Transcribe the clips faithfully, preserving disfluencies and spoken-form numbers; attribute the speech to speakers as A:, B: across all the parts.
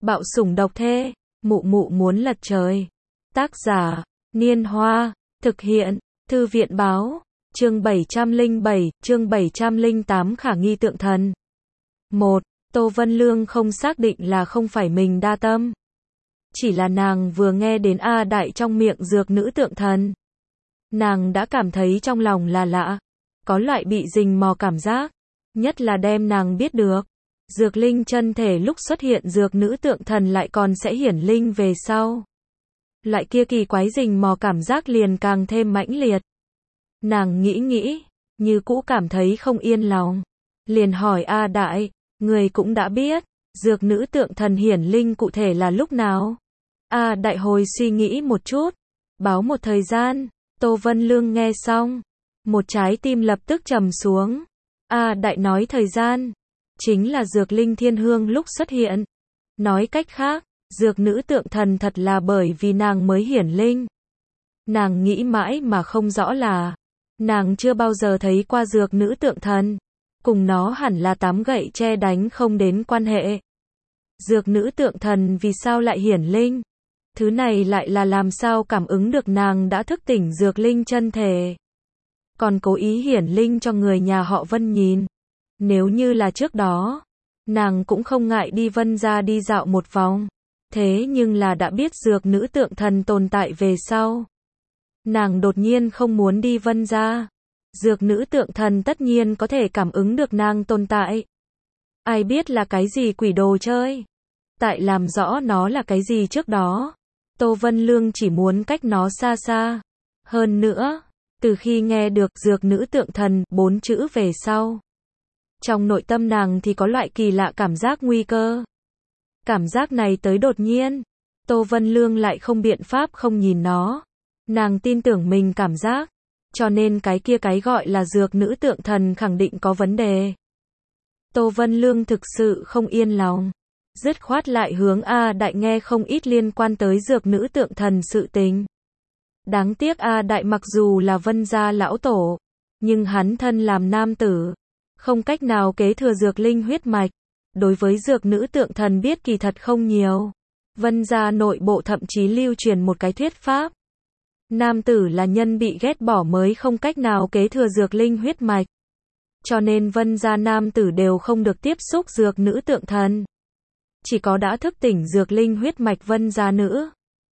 A: Bạo sủng độc thê, mụ mụ muốn lật trời. Tác giả, Niên Hoa, thực hiện, Thư viện Báo, chương bảy trăm lẻ bảy, chương bảy trăm lẻ tám khả nghi tượng thần. một. Tô Vân Lương không xác định là không phải mình đa tâm. Chỉ là nàng vừa nghe đến A Đại trong miệng dược nữ tượng thần. Nàng đã cảm thấy trong lòng là lạ, có loại bị rình mò cảm giác, nhất là đem nàng biết được. Dược linh chân thể lúc xuất hiện dược nữ tượng thần lại còn sẽ hiển linh về sau. Loại kia kỳ quái rình mò cảm giác liền càng thêm mãnh liệt. Nàng nghĩ nghĩ, như cũ cảm thấy không yên lòng. Liền hỏi A Đại, người cũng đã biết, dược nữ tượng thần hiển linh cụ thể là lúc nào? A Đại hồi suy nghĩ một chút, báo một thời gian. Tô Vân Lương nghe xong, một trái tim lập tức trầm xuống. A Đại nói thời gian, chính là dược linh thiên hương lúc xuất hiện. Nói cách khác, dược nữ tượng thần thật là bởi vì nàng mới hiển linh. Nàng nghĩ mãi mà không rõ là, nàng chưa bao giờ thấy qua dược nữ tượng thần, cùng nó hẳn là tám gậy tre đánh không đến quan hệ. Dược nữ tượng thần vì sao lại hiển linh? Thứ này lại là làm sao cảm ứng được nàng đã thức tỉnh dược linh chân thể, còn cố ý hiển linh cho người nhà họ Vân nhìn. Nếu như là trước đó, nàng cũng không ngại đi Vân gia đi dạo một vòng. Thế nhưng là đã biết dược nữ tượng thần tồn tại về sau, nàng đột nhiên không muốn đi Vân gia. Dược nữ tượng thần tất nhiên có thể cảm ứng được nàng tồn tại. Ai biết là cái gì quỷ đồ chơi? Tại làm rõ nó là cái gì trước đó, Tô Vân Lương chỉ muốn cách nó xa xa. Hơn nữa, từ khi nghe được dược nữ tượng thần bốn chữ về sau, trong nội tâm nàng thì có loại kỳ lạ cảm giác nguy cơ. Cảm giác này tới đột nhiên, Tô Vân Lương lại không biện pháp không nhìn nó. Nàng tin tưởng mình cảm giác, cho nên cái kia cái gọi là dược nữ tượng thần khẳng định có vấn đề. Tô Vân Lương thực sự không yên lòng, dứt khoát lại hướng A Đại nghe không ít liên quan tới dược nữ tượng thần sự tình. Đáng tiếc A Đại mặc dù là Vân gia lão tổ, nhưng hắn thân làm nam tử, không cách nào kế thừa dược linh huyết mạch. Đối với dược nữ tượng thần biết kỳ thật không nhiều. Vân gia nội bộ thậm chí lưu truyền một cái thuyết pháp, nam tử là nhân bị ghét bỏ mới không cách nào kế thừa dược linh huyết mạch. Cho nên Vân gia nam tử đều không được tiếp xúc dược nữ tượng thần. Chỉ có đã thức tỉnh dược linh huyết mạch Vân gia nữ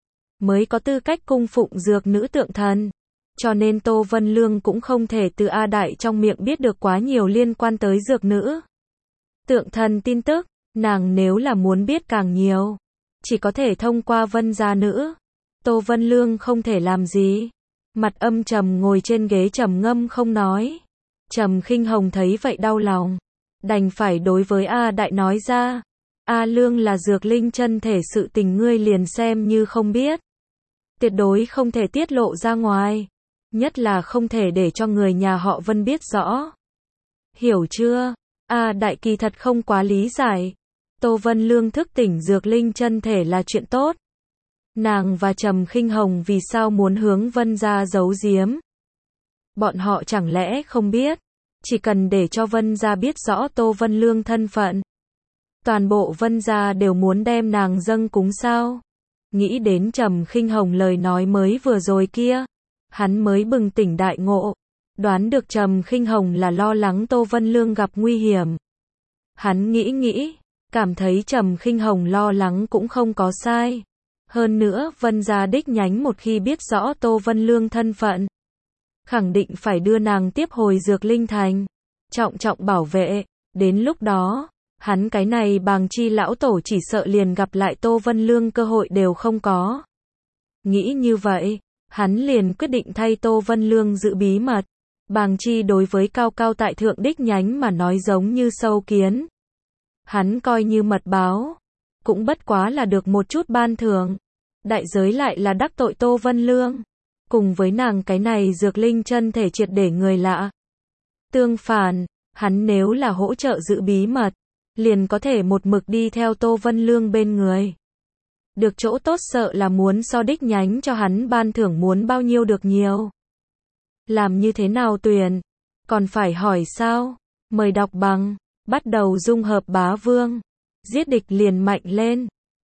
A: mới có tư cách cung phụng dược nữ tượng thần. Cho nên Tô Vân Lương cũng không thể từ A Đại trong miệng biết được quá nhiều liên quan tới dược nữ tượng thần tin tức. Nàng nếu là muốn biết càng nhiều, chỉ có thể thông qua Vân gia nữ. Tô Vân Lương không thể làm gì, mặt âm trầm ngồi trên ghế trầm ngâm không nói. Trầm Khinh Hồng thấy vậy đau lòng, đành phải đối với A Đại nói ra, A Lương là dược linh chân thể sự tình ngươi liền xem như không biết. Tuyệt đối không thể tiết lộ ra ngoài, nhất là không thể để cho người nhà họ Vân biết rõ. Hiểu chưa? A Đại kỳ thật không quá lý giải. Tô Vân Lương thức tỉnh dược linh chân thể là chuyện tốt. Nàng và Trầm Khinh Hồng vì sao muốn hướng Vân gia giấu giếm? Bọn họ chẳng lẽ không biết, chỉ cần để cho Vân gia biết rõ Tô Vân Lương thân phận, toàn bộ Vân gia đều muốn đem nàng dâng cúng sao? Nghĩ đến Trầm Khinh Hồng lời nói mới vừa rồi kia, hắn mới bừng tỉnh đại ngộ, đoán được Trầm Khinh Hồng là lo lắng Tô Vân Lương gặp nguy hiểm. Hắn nghĩ nghĩ, cảm thấy Trầm Khinh Hồng lo lắng cũng không có sai. Hơn nữa, Vân gia đích nhánh một khi biết rõ Tô Vân Lương thân phận, khẳng định phải đưa nàng tiếp hồi dược linh thành, trọng trọng bảo vệ. Đến lúc đó, hắn cái này Bàng Chi lão tổ chỉ sợ liền gặp lại Tô Vân Lương cơ hội đều không có. Nghĩ như vậy, hắn liền quyết định thay Tô Vân Lương giữ bí mật. Bàng Chi đối với cao cao tại thượng đích nhánh mà nói giống như sâu kiến. Hắn coi như mật báo, cũng bất quá là được một chút ban thưởng. Đại giới lại là đắc tội Tô Vân Lương, cùng với nàng cái này dược linh chân thể triệt để người lạ. Tương phản, hắn nếu là hỗ trợ giữ bí mật, liền có thể một mực đi theo Tô Vân Lương bên người. Được chỗ tốt sợ là muốn so đích nhánh cho hắn ban thưởng muốn bao nhiêu được nhiều. Làm như thế nào tuyển? Còn phải hỏi sao? Mời đọc bằng, bắt đầu dung hợp bá vương. Giết địch liền mạnh lên.